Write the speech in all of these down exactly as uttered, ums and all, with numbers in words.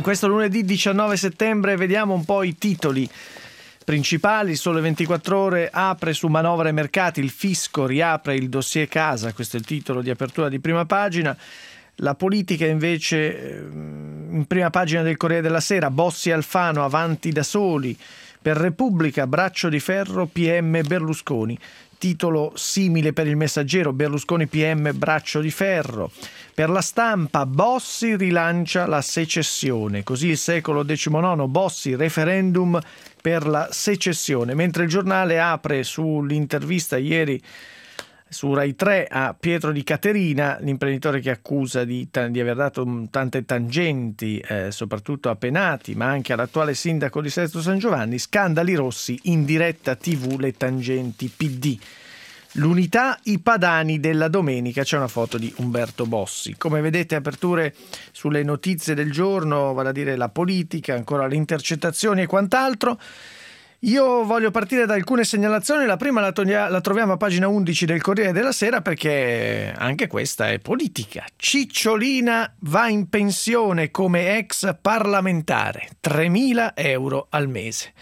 Questo lunedì diciannove settembre vediamo un po' i titoli principali. Sole ventiquattro Ore apre su manovra e mercati, il fisco riapre il dossier casa, questo è il titolo di apertura di prima pagina. La politica invece in prima pagina del Corriere della Sera, Bossi e Alfano avanti da soli, per Repubblica braccio di ferro P M Berlusconi. Titolo simile per il Messaggero, Berlusconi P M braccio di ferro. Per La Stampa, Bossi rilancia la secessione, così il Secolo diciannove, Bossi referendum per la secessione, mentre il Giornale apre sull'intervista ieri su Rai tre a Pietro Di Caterina, l'imprenditore che accusa di, di aver dato tante tangenti, eh, soprattutto a Penati, ma anche all'attuale sindaco di Sesto San Giovanni. Scandali rossi in diretta tivù, le tangenti P D. L'Unità, i padani della domenica, c'è una foto di Umberto Bossi. Come vedete, aperture sulle notizie del giorno, vale a dire la politica, ancora le intercettazioni e quant'altro. Io voglio partire da alcune segnalazioni. La prima la, toglia, la troviamo a pagina undici del Corriere della Sera, perché anche questa è politica. Cicciolina va in pensione come ex parlamentare, tremila euro al mese.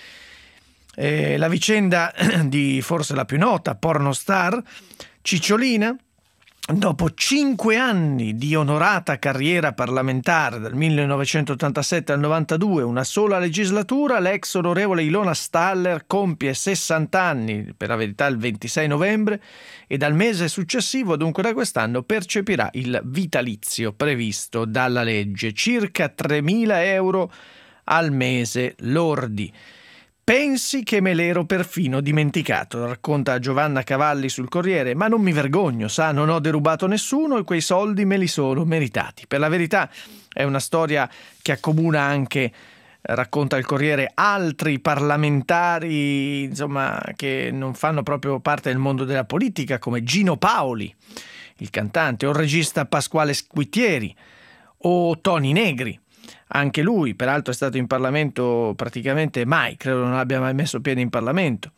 Eh, la vicenda di forse la più nota, pornostar, Cicciolina. Dopo cinque anni di onorata carriera parlamentare, dal millenovecentottantasette al novantadue, una sola legislatura, l'ex onorevole Ilona Staller compie sessanta anni, per la verità il ventisei novembre, e dal mese successivo, dunque da quest'anno, percepirà il vitalizio previsto dalla legge, circa tremila euro al mese lordi. Pensi che me l'ero perfino dimenticato, racconta Giovanna Cavalli sul Corriere, ma non mi vergogno, sa, non ho derubato nessuno e quei soldi me li sono meritati. Per la verità è una storia che accomuna anche, racconta il Corriere, altri parlamentari, insomma, che non fanno proprio parte del mondo della politica, come Gino Paoli, il cantante, o il regista Pasquale Squitieri, o Toni Negri. Anche lui, peraltro, è stato in Parlamento praticamente mai, credo non abbia mai messo piede in Parlamento.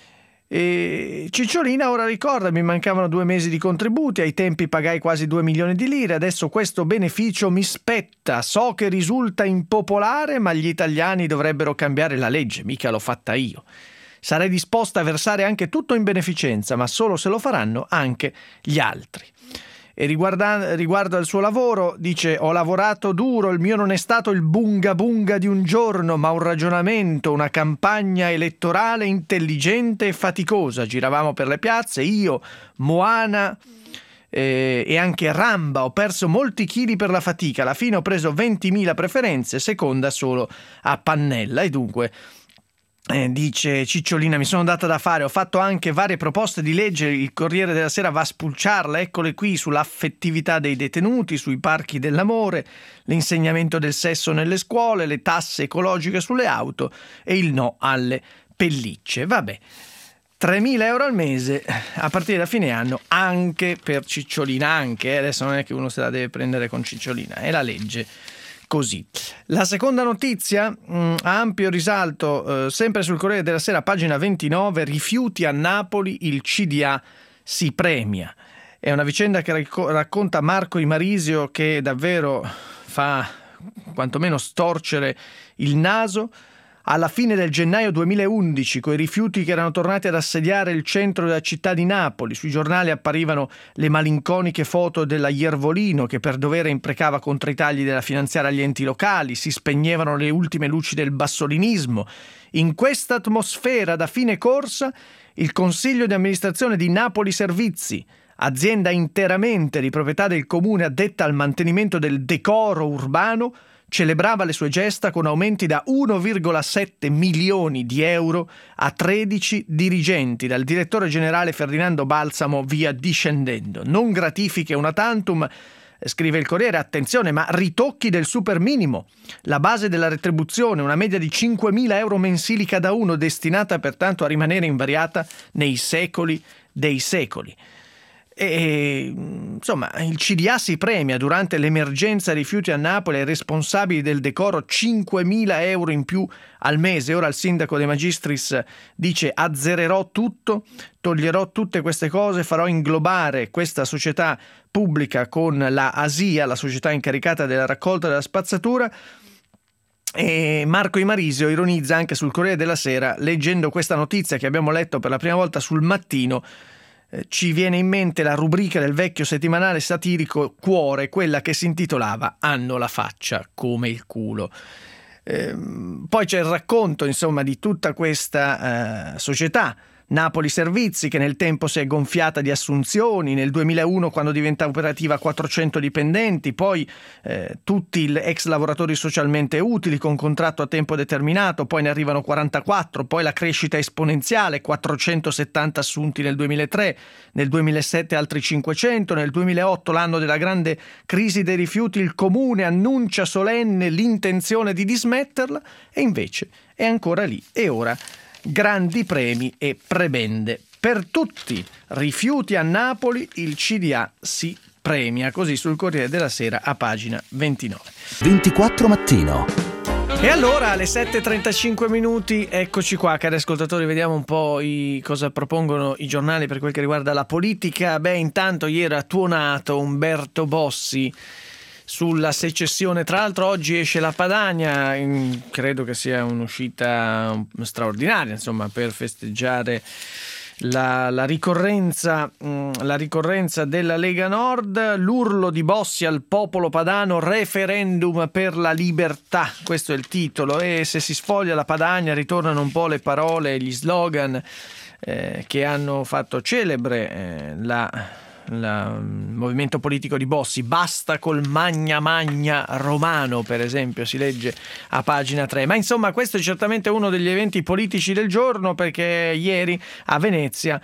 E Cicciolina ora ricorda: mi mancavano due mesi di contributi, ai tempi pagai quasi due milioni di lire, adesso questo beneficio mi spetta, so che risulta impopolare, ma gli italiani dovrebbero cambiare la legge, mica l'ho fatta io. Sarei disposta a versare anche tutto in beneficenza, ma solo se lo faranno anche gli altri. E riguarda, riguardo al suo lavoro, dice: ho lavorato duro, il mio non è stato il bunga bunga di un giorno, ma un ragionamento, una campagna elettorale intelligente e faticosa. Giravamo per le piazze, io, Moana eh, e anche Ramba, ho perso molti chili per la fatica, alla fine ho preso ventimila preferenze, seconda solo a Pannella, e dunque... Eh, dice Cicciolina, mi sono data da fare, ho fatto anche varie proposte di legge, il Corriere della Sera va a spulciarla, eccole qui, sull'affettività dei detenuti, sui parchi dell'amore, l'insegnamento del sesso nelle scuole, le tasse ecologiche sulle auto e il no alle pellicce. Vabbè, tremila euro al mese a partire da fine anno anche per Cicciolina, anche, eh? Adesso non è che uno se la deve prendere con Cicciolina, è la legge. Così. La seconda notizia, mh, a ampio risalto, eh, sempre sul Corriere della Sera, pagina ventinove, rifiuti a Napoli, il C D A si premia. È una vicenda che racco- racconta Marco Imarisio, che davvero fa quantomeno storcere il naso. Alla fine del gennaio duemilaundici, coi rifiuti che erano tornati ad assediare il centro della città di Napoli, sui giornali apparivano le malinconiche foto della Iervolino che per dovere imprecava contro i tagli della finanziaria agli enti locali, si spegnevano le ultime luci del bassolinismo. In questa atmosfera da fine corsa, il Consiglio di amministrazione di Napoli Servizi, azienda interamente di proprietà del comune addetta al mantenimento del decoro urbano, celebrava le sue gesta con aumenti da uno virgola sette milioni di euro a tredici dirigenti, dal direttore generale Ferdinando Balsamo via discendendo. Non gratifiche una tantum, scrive il Corriere, attenzione, ma ritocchi del super minimo. La base della retribuzione, una media di cinquemila euro mensili cada uno, destinata pertanto a rimanere invariata nei secoli dei secoli. E insomma il C D A si premia durante l'emergenza rifiuti a Napoli ai responsabili del decoro cinquemila euro in più al mese. Ora il sindaco De Magistris dice: azzererò tutto, toglierò tutte queste cose, farò inglobare questa società pubblica con la ASIA, la società incaricata della raccolta della spazzatura, E Marco Imarisio ironizza anche sul Corriere della Sera, leggendo questa notizia che abbiamo letto per la prima volta sul Mattino. Eh, ci viene in mente la rubrica del vecchio settimanale satirico Cuore, quella che si intitolava "Hanno la faccia come il culo". Eh, poi c'è il racconto, insomma, di tutta questa eh, società Napoli Servizi, che nel tempo si è gonfiata di assunzioni, nel duemilauno quando diventa operativa quattrocento dipendenti, poi eh, tutti gli ex lavoratori socialmente utili con contratto a tempo determinato, poi ne arrivano quarantaquattro, poi la crescita esponenziale, quattrocentosettanta assunti nel duemilatré, nel duemilasette altri cinquecento, nel duemilaotto, l'anno della grande crisi dei rifiuti, il comune annuncia solenne l'intenzione di dismetterla e invece è ancora lì. E ora grandi premi e prebende per tutti. Rifiuti a Napoli, il C D A si premia, così sul Corriere della Sera a pagina ventinove. ventiquattro mattino. E allora alle sette e trentacinque minuti, eccoci qua, cari ascoltatori, vediamo un po' i, cosa propongono i giornali per quel che riguarda la politica. Beh, intanto ieri ha tuonato Umberto Bossi sulla secessione. Tra l'altro oggi esce la Padania, credo che sia un'uscita straordinaria, insomma, per festeggiare la, la ricorrenza la ricorrenza della Lega Nord. L'urlo di Bossi al popolo padano: referendum per la libertà, questo è il titolo. E se si sfoglia la Padania ritornano un po' le parole e gli slogan eh, che hanno fatto celebre eh, la il movimento politico di Bossi. Basta col magna magna romano, per esempio, si legge a pagina tre. Ma insomma, questo è certamente uno degli eventi politici del giorno, perché ieri a Venezia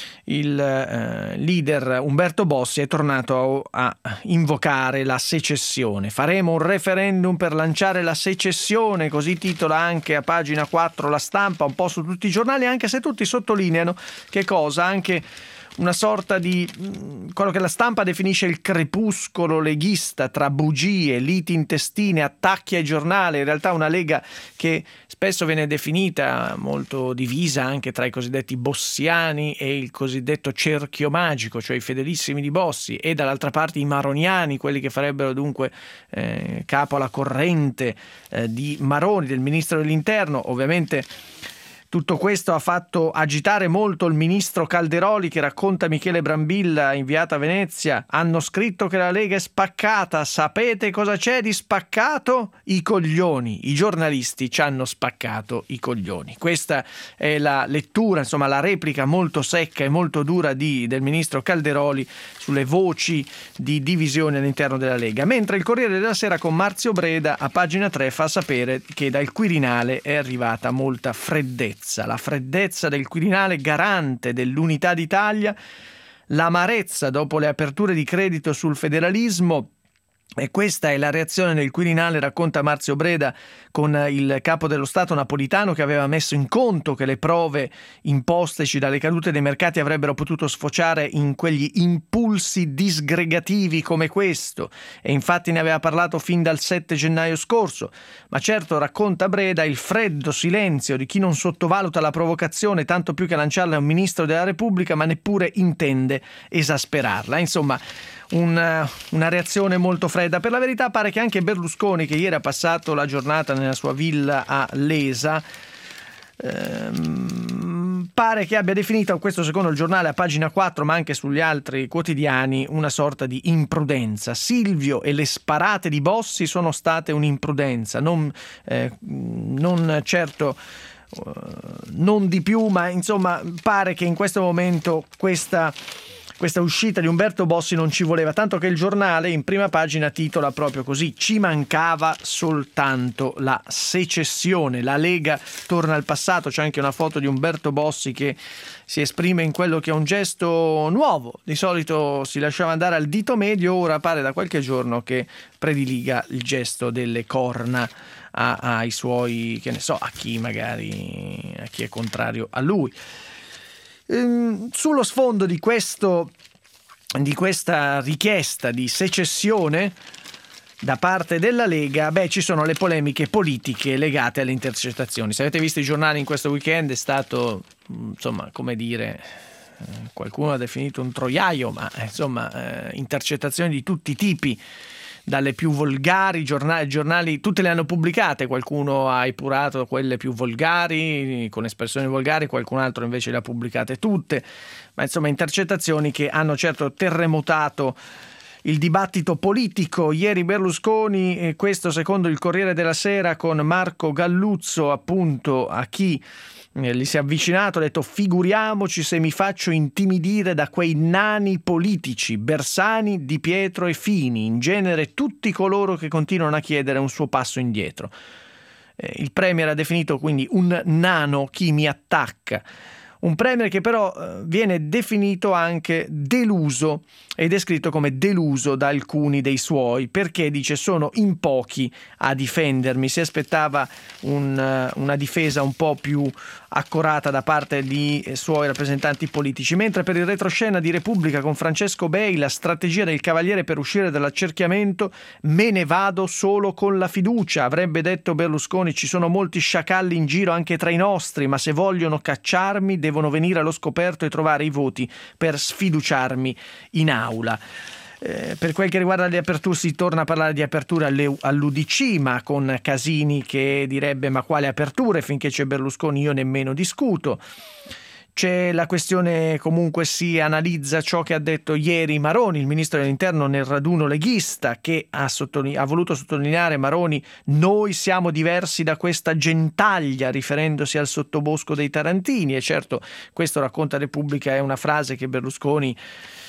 il eh, leader Umberto Bossi è tornato a, a invocare la secessione. Faremo un referendum per lanciare la secessione, così titola anche a pagina quattro La Stampa, un po' su tutti i giornali, anche se tutti sottolineano che cosa? Anche una sorta di quello che la Stampa definisce il crepuscolo leghista, tra bugie, liti intestine, attacchi ai giornali. In realtà una Lega che spesso viene definita molto divisa anche tra i cosiddetti bossiani e il cosiddetto cerchio magico, cioè i fedelissimi di Bossi, e dall'altra parte i maroniani, quelli che farebbero dunque eh, capo alla corrente eh, di Maroni, del ministro dell'Interno. Ovviamente tutto questo ha fatto agitare molto il ministro Calderoli, che racconta Michele Brambilla, inviato a Venezia: hanno scritto che la Lega è spaccata, sapete cosa c'è di spaccato? I coglioni, i giornalisti ci hanno spaccato i coglioni. Questa è la lettura, insomma la replica molto secca e molto dura di, del ministro Calderoli sulle voci di divisione all'interno della Lega. Mentre il Corriere della Sera con Marzio Breda a pagina tre fa sapere che dal Quirinale è arrivata molta freddezza. La freddezza del Quirinale, garante dell'unità d'Italia, l'amarezza dopo le aperture di credito sul federalismo. E questa è la reazione del Quirinale, racconta Marzio Breda, con il capo dello Stato Napolitano, che aveva messo in conto che le prove imposteci dalle cadute dei mercati avrebbero potuto sfociare in quegli impulsi disgregativi come questo, e infatti ne aveva parlato fin dal sette gennaio scorso. Ma certo, racconta Breda, il freddo silenzio di chi non sottovaluta la provocazione, tanto più che lanciarla a un ministro della Repubblica, ma neppure intende esasperarla. Insomma, Una, una reazione molto fredda. Per la verità pare che anche Berlusconi, che ieri ha passato la giornata nella sua villa a Lesa, ehm, pare che abbia definito, questo secondo il giornale a pagina quattro, ma anche sugli altri quotidiani, una sorta di imprudenza. Silvio e le sparate di Bossi sono state un'imprudenza, non, eh, non certo uh, non di più, ma insomma pare che in questo momento questa Questa uscita di Umberto Bossi non ci voleva, tanto che il giornale in prima pagina titola proprio così: ci mancava soltanto la secessione, la Lega torna al passato. C'è anche una foto di Umberto Bossi che si esprime in quello che è un gesto nuovo. Di solito si lasciava andare al dito medio, ora pare da qualche giorno che prediliga il gesto delle corna a, ai suoi, che ne so, a chi magari, a chi è contrario a lui. Ehm, sullo sfondo di questo di questa richiesta di secessione da parte della Lega, beh, ci sono le polemiche politiche legate alle intercettazioni. Se avete visto i giornali in questo weekend, è stato, insomma, come dire, qualcuno ha definito un troiaio, ma insomma, eh, intercettazioni di tutti i tipi dalle più volgari, giornali, giornali tutte le hanno pubblicate, qualcuno ha epurato quelle più volgari, con espressioni volgari, qualcun altro invece le ha pubblicate tutte, ma insomma intercettazioni che hanno certo terremotato il dibattito politico. Ieri Berlusconi, eh, questo secondo il Corriere della Sera, con Marco Galluzzo, appunto, a chi eh, gli si è avvicinato, ha detto: figuriamoci se mi faccio intimidire da quei nani politici, Bersani, Di Pietro e Fini, in genere tutti coloro che continuano a chiedere un suo passo indietro. Eh, il Premier ha definito quindi un nano chi mi attacca. Un premier che però viene definito anche deluso e descritto come deluso da alcuni dei suoi, perché dice sono in pochi a difendermi. Si aspettava un, una difesa un po' più accorata da parte di suoi rappresentanti politici, mentre per il retroscena di Repubblica con Francesco Bei la strategia del Cavaliere per uscire dall'accerchiamento: me ne vado solo con la fiducia, avrebbe detto Berlusconi, ci sono molti sciacalli in giro anche tra i nostri, ma se vogliono cacciarmi devono venire allo scoperto e trovare i voti per sfiduciarmi in aula. Eh, per quel che riguarda le aperture, si torna a parlare di aperture all'U D C, ma con Casini che direbbe: ma quale aperture, finché c'è Berlusconi io nemmeno discuto. C'è la questione, comunque si analizza ciò che ha detto ieri Maroni, il ministro dell'Interno, nel raduno leghista, che ha, sottoline- ha voluto sottolineare Maroni: noi siamo diversi da questa gentaglia, riferendosi al sottobosco dei tarantini. E certo, questo, racconta Repubblica, è una frase che Berlusconi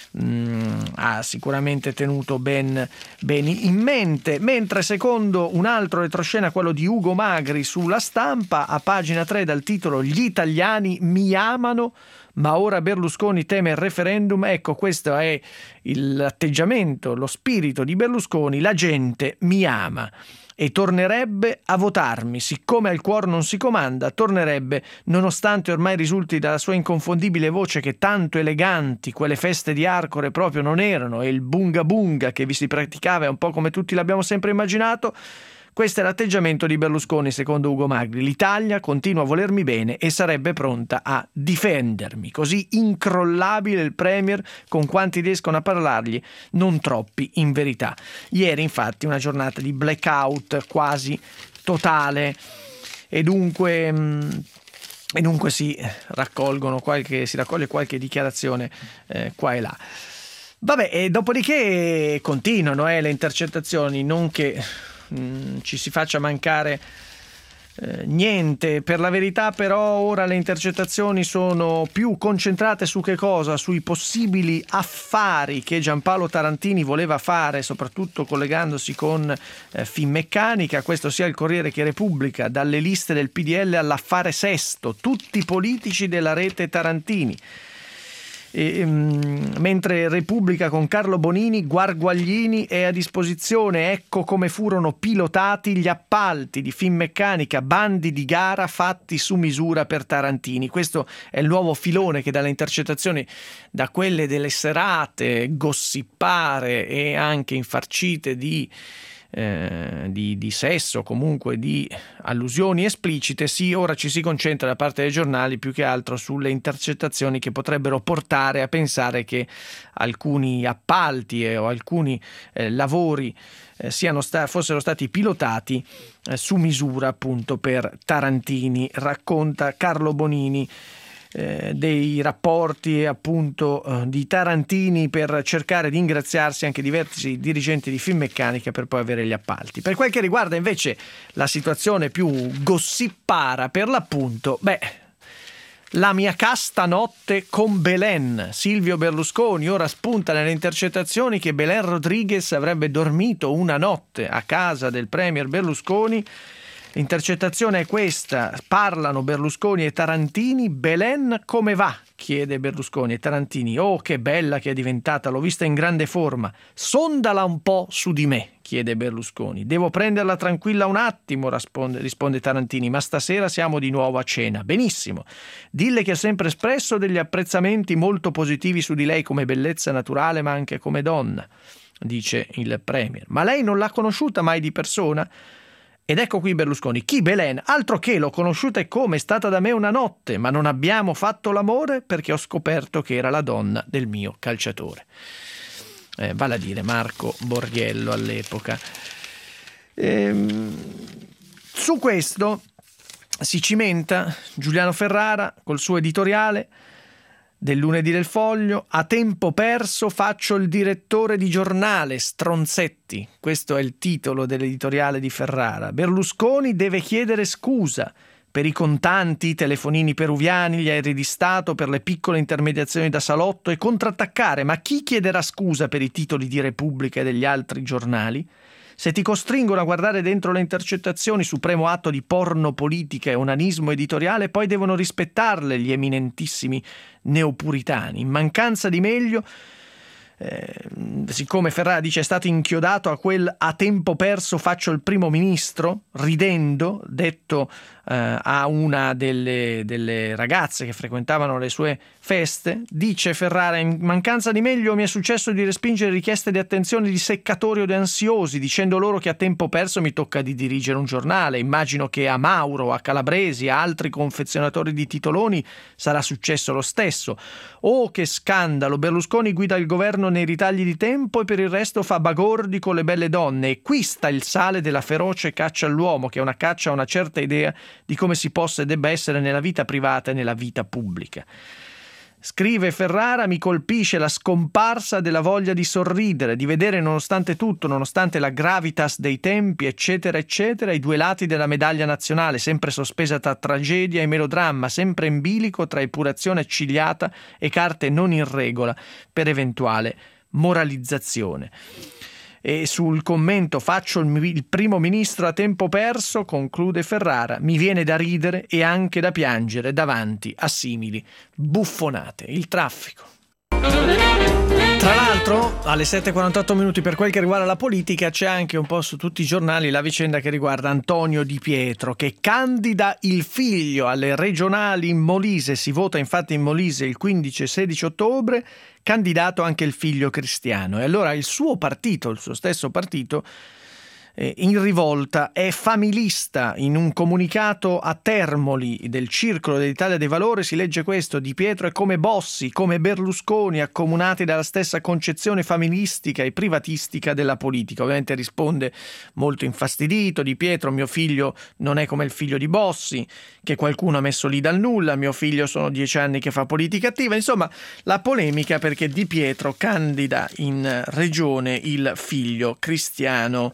Mm, ha sicuramente tenuto ben, ben in mente, mentre secondo un altro retroscena, quello di Ugo Magri sulla Stampa, a pagina tre dal titolo "Gli italiani mi amano, ma ora Berlusconi teme il referendum". Ecco, questo è l'atteggiamento, lo spirito di Berlusconi: la gente mi ama e tornerebbe a votarmi, siccome al cuor non si comanda, tornerebbe, nonostante ormai risulti dalla sua inconfondibile voce che tanto eleganti quelle feste di Arcore proprio non erano, e il bunga bunga che vi si praticava è un po' come tutti l'abbiamo sempre immaginato. Questo è l'atteggiamento di Berlusconi, secondo Ugo Magri: l'Italia continua a volermi bene e sarebbe pronta a difendermi. Così incrollabile il Premier, con quanti riescono a parlargli, non troppi in verità. Ieri infatti una giornata di blackout quasi totale, e dunque... Mh, E dunque si raccolgono qualche, si raccoglie qualche dichiarazione eh, qua e là. Vabbè, e dopodiché continuano eh, le intercettazioni, non che mh, ci si faccia mancare eh, niente. Per la verità, però, ora le intercettazioni sono più concentrate su che cosa? Sui possibili affari che Giampaolo Tarantini voleva fare, soprattutto collegandosi con eh, Finmeccanica. Questo sia il Corriere che Repubblica: dalle liste del P D L all'affare Sesto, tutti politici della rete Tarantini. E, um, mentre Repubblica con Carlo Bonini: Guarguaglini è a disposizione, ecco come furono pilotati gli appalti di Finmeccanica, bandi di gara fatti su misura per Tarantini. Questo è il nuovo filone che dalle intercettazioni, da quelle delle serate gossipare e anche infarcite di Eh, di, di sesso, comunque di allusioni esplicite, sì, ora ci si concentra da parte dei giornali più che altro sulle intercettazioni che potrebbero portare a pensare che alcuni appalti eh, o alcuni eh, lavori eh, siano sta- fossero stati pilotati eh, su misura appunto per Tarantini. Racconta Carlo Bonini Eh, dei rapporti appunto eh, di Tarantini per cercare di ingraziarsi anche diversi dirigenti di Finmeccanica per poi avere gli appalti. Per quel che riguarda invece la situazione più gossipara, per l'appunto, beh, la mia casta notte con Belen. Silvio Berlusconi ora spunta nelle intercettazioni che Belen Rodriguez avrebbe dormito una notte a casa del premier Berlusconi. L'intercettazione è questa: parlano Berlusconi e Tarantini. Belen come va? Chiede Berlusconi, e Tarantini: oh, che bella che è diventata, l'ho vista in grande forma. Sondala un po' su di me, chiede Berlusconi. Devo prenderla tranquilla un attimo, risponde, risponde Tarantini, ma stasera siamo di nuovo a cena. Benissimo, dille che ho sempre espresso degli apprezzamenti molto positivi su di lei come bellezza naturale ma anche come donna, dice il premier. Ma lei non l'ha conosciuta mai di persona? Ed ecco qui Berlusconi: chi Belen? Altro che, l'ho conosciuta e come, è stata da me una notte, ma non abbiamo fatto l'amore perché ho scoperto che era la donna del mio calciatore. eh, vale a dire Marco Borghiello all'epoca. Ehm, su questo si cimenta Giuliano Ferrara col suo editoriale del lunedì del Foglio: a tempo perso faccio il direttore di giornale, stronzetti. Questo è il titolo dell'editoriale di Ferrara. Berlusconi deve chiedere scusa per i contanti, i telefonini peruviani, gli aerei di Stato, per le piccole intermediazioni da salotto e contrattaccare. Ma chi chiederà scusa per i titoli di Repubblica e degli altri giornali? Se ti costringono a guardare dentro le intercettazioni, supremo atto di porno politica e onanismo editoriale, poi devono rispettarle gli eminentissimi neopuritani. In mancanza di meglio, eh, siccome Ferrara dice è stato inchiodato a quel a tempo perso faccio il primo ministro, ridendo, detto eh, a una delle, delle ragazze che frequentavano le sue feste, dice Ferrara: in mancanza di meglio mi è successo di respingere richieste di attenzione di seccatori o di ansiosi, dicendo loro che a tempo perso mi tocca di dirigere un giornale. Immagino che a Mauro, a Calabresi, a altri confezionatori di titoloni sarà successo lo stesso. Oh, che scandalo! Berlusconi guida il governo nei ritagli di tempo e per il resto fa bagordi con le belle donne. E qui sta il sale della feroce caccia all'uomo, che è una caccia a una certa idea di come si possa e debba essere nella vita privata e nella vita pubblica. Scrive Ferrara: mi colpisce la scomparsa della voglia di sorridere, di vedere nonostante tutto, nonostante la gravitas dei tempi, eccetera, eccetera, i due lati della medaglia nazionale, sempre sospesa tra tragedia e melodramma, sempre in bilico tra epurazione accigliata e carte non in regola per eventuale moralizzazione. E sul commento faccio il, il primo ministro a tempo perso, conclude Ferrara, mi viene da ridere e anche da piangere davanti a simili buffonate. Il traffico. Tra l'altro, alle sette e quarantotto minuti, per quel che riguarda la politica, c'è anche un po' su tutti i giornali la vicenda che riguarda Antonio Di Pietro, che candida il figlio alle regionali in Molise. Si vota infatti in Molise il quindici e sedici ottobre, candidato anche il figlio Cristiano. E allora il suo partito, il suo stesso partito, in rivolta, è familista. In un comunicato a Termoli del Circolo dell'Italia dei Valori si legge questo: Di Pietro è come Bossi, come Berlusconi, accomunati dalla stessa concezione familistica e privatistica della politica. Ovviamente risponde molto infastidito Di Pietro: mio figlio non è come il figlio di Bossi, che qualcuno ha messo lì dal nulla, mio figlio sono dieci anni che fa politica attiva. Insomma, la polemica perché Di Pietro candida in regione il figlio Cristiano,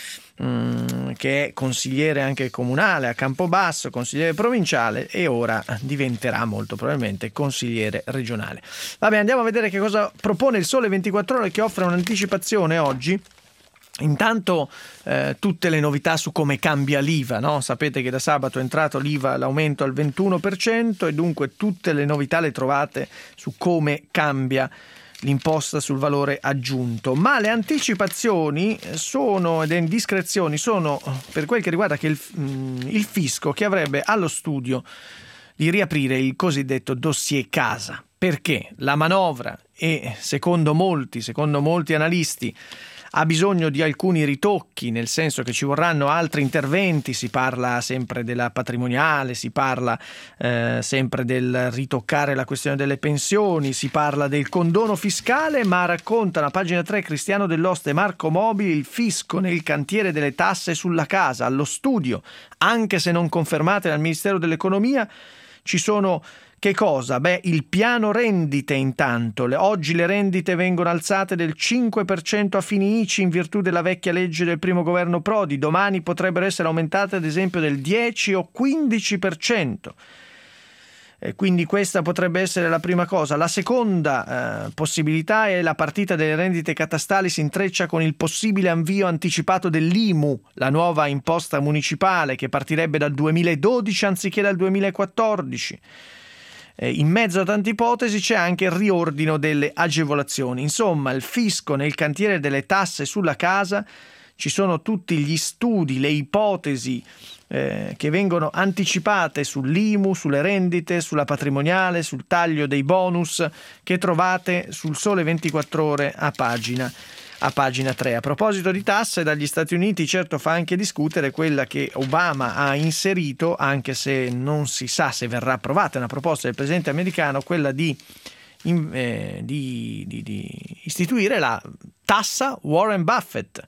che è consigliere anche comunale a Campobasso, consigliere provinciale e ora diventerà molto probabilmente consigliere regionale. Vabbè, andiamo a vedere che cosa propone il Sole ventiquattro Ore, che offre un'anticipazione oggi. Intanto eh, tutte le novità su come cambia l'I V A, no? Sapete che da sabato è entrato l'I V A, l'aumento al ventuno per cento, e dunque tutte le novità le trovate su come cambia l'imposta sul valore aggiunto. Ma le anticipazioni sono, ed le indiscrezioni sono per quel che riguarda che il, il fisco, che avrebbe allo studio di riaprire il cosiddetto dossier casa, perché la manovra, e secondo molti, secondo molti analisti, ha bisogno di alcuni ritocchi, nel senso che ci vorranno altri interventi. Si parla sempre della patrimoniale, si parla eh, sempre del ritoccare la questione delle pensioni, si parla del condono fiscale, ma raccontano a pagina tre Cristiano Dell'Oste e Marco Mobili: il fisco nel cantiere delle tasse sulla casa. Allo studio, anche se non confermate dal Ministero dell'Economia, ci sono che cosa? Beh, il piano rendite intanto. Le, oggi le rendite vengono alzate del cinque per cento a fini I C I in virtù della vecchia legge del primo governo Prodi. Domani potrebbero essere aumentate ad esempio del dieci o quindici per cento. E quindi questa potrebbe essere la prima cosa. La seconda eh, possibilità è la partita delle rendite catastali si intreccia con il possibile avvio anticipato dell'I M U, la nuova imposta municipale che partirebbe dal duemiladodici anziché dal duemilaquattordici. In mezzo a tante ipotesi c'è anche il riordino delle agevolazioni. Insomma, il fisco nel cantiere delle tasse sulla casa, ci sono tutti gli studi, le ipotesi eh, che vengono anticipate sull'I M U, sulle rendite, sulla patrimoniale, sul taglio dei bonus, che trovate sul Sole ventiquattro Ore a pagina a pagina tre. A proposito di tasse, dagli Stati Uniti certo fa anche discutere quella che Obama ha inserito, anche se non si sa se verrà approvata, una proposta del presidente americano, quella di in, eh, di, di, di istituire la tassa Warren Buffett.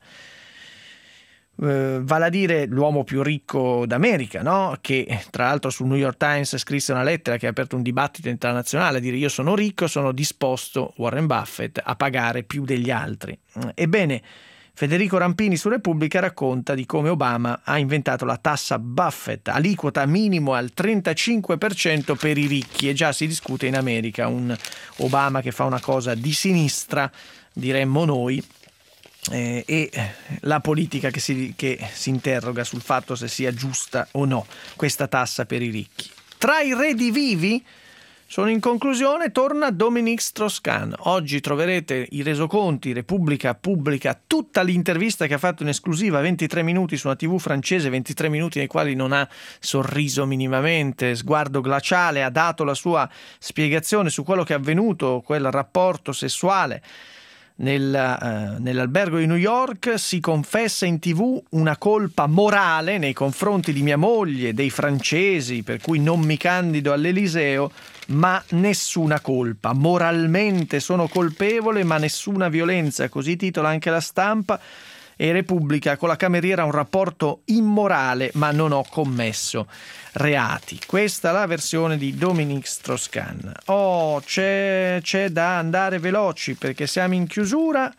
Uh, vale a dire l'uomo più ricco d'America, no? Che tra l'altro sul New York Times scrisse una lettera che ha aperto un dibattito internazionale a dire: io sono ricco, sono disposto, Warren Buffett, a pagare più degli altri. Ebbene, Federico Rampini su Repubblica racconta di come Obama ha inventato la tassa Buffett, aliquota minimo al trentacinque per cento per i ricchi, e già si discute in America un Obama che fa una cosa di sinistra, diremmo noi, Eh, e la politica che si, che si interroga sul fatto se sia giusta o no questa tassa per i ricchi. Tra i redivivi, sono in conclusione, torna Dominique Strauss-Kahn. Oggi troverete i resoconti, Repubblica pubblica tutta l'intervista che ha fatto in esclusiva, ventitré minuti su una tivù francese, ventitré minuti nei quali non ha sorriso minimamente, sguardo glaciale, ha dato la sua spiegazione su quello che è avvenuto, quel rapporto sessuale Nel, uh, nell'albergo di New York. Si confessa in tivù una colpa morale nei confronti di mia moglie, dei francesi, per cui non mi candido all'Eliseo, ma nessuna colpa. Moralmente sono colpevole, ma nessuna violenza, così titola anche La Stampa. E Repubblica: con la cameriera un rapporto immorale, ma non ho commesso reati. Questa è la versione di Dominique Strauss-Kahn. Oh, c'è, c'è da andare veloci perché siamo in chiusura.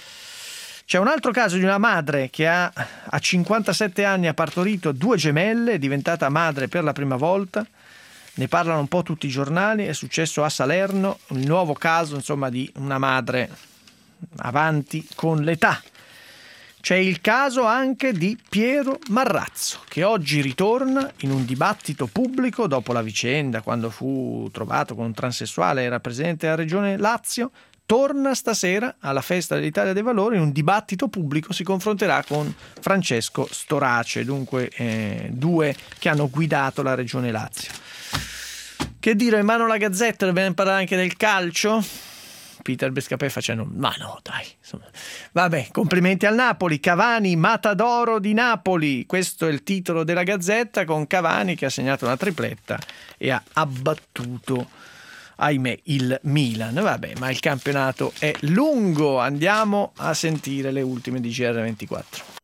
C'è un altro caso di una madre che ha, a cinquantasette anni ha partorito due gemelle, è diventata madre per la prima volta. Ne parlano un po' tutti i giornali, è successo a Salerno, il nuovo caso, insomma, di una madre avanti con l'età. C'è il caso anche di Piero Marrazzo, che oggi ritorna in un dibattito pubblico dopo la vicenda, quando fu trovato con un transessuale, era presidente della regione Lazio. Torna stasera alla festa dell'Italia dei Valori, in un dibattito pubblico si confronterà con Francesco Storace, dunque eh, due che hanno guidato la regione Lazio. Che dire, in mano la Gazzetta, dobbiamo parlare anche del calcio? Peter Bescapè facendo ma no dai, insomma. Vabbè, complimenti al Napoli, Cavani matadoro di Napoli, questo è il titolo della Gazzetta, con Cavani che ha segnato una tripletta e ha abbattuto, ahimè, il Milan. Vabbè, ma il campionato è lungo, andiamo a sentire le ultime di G R ventiquattro.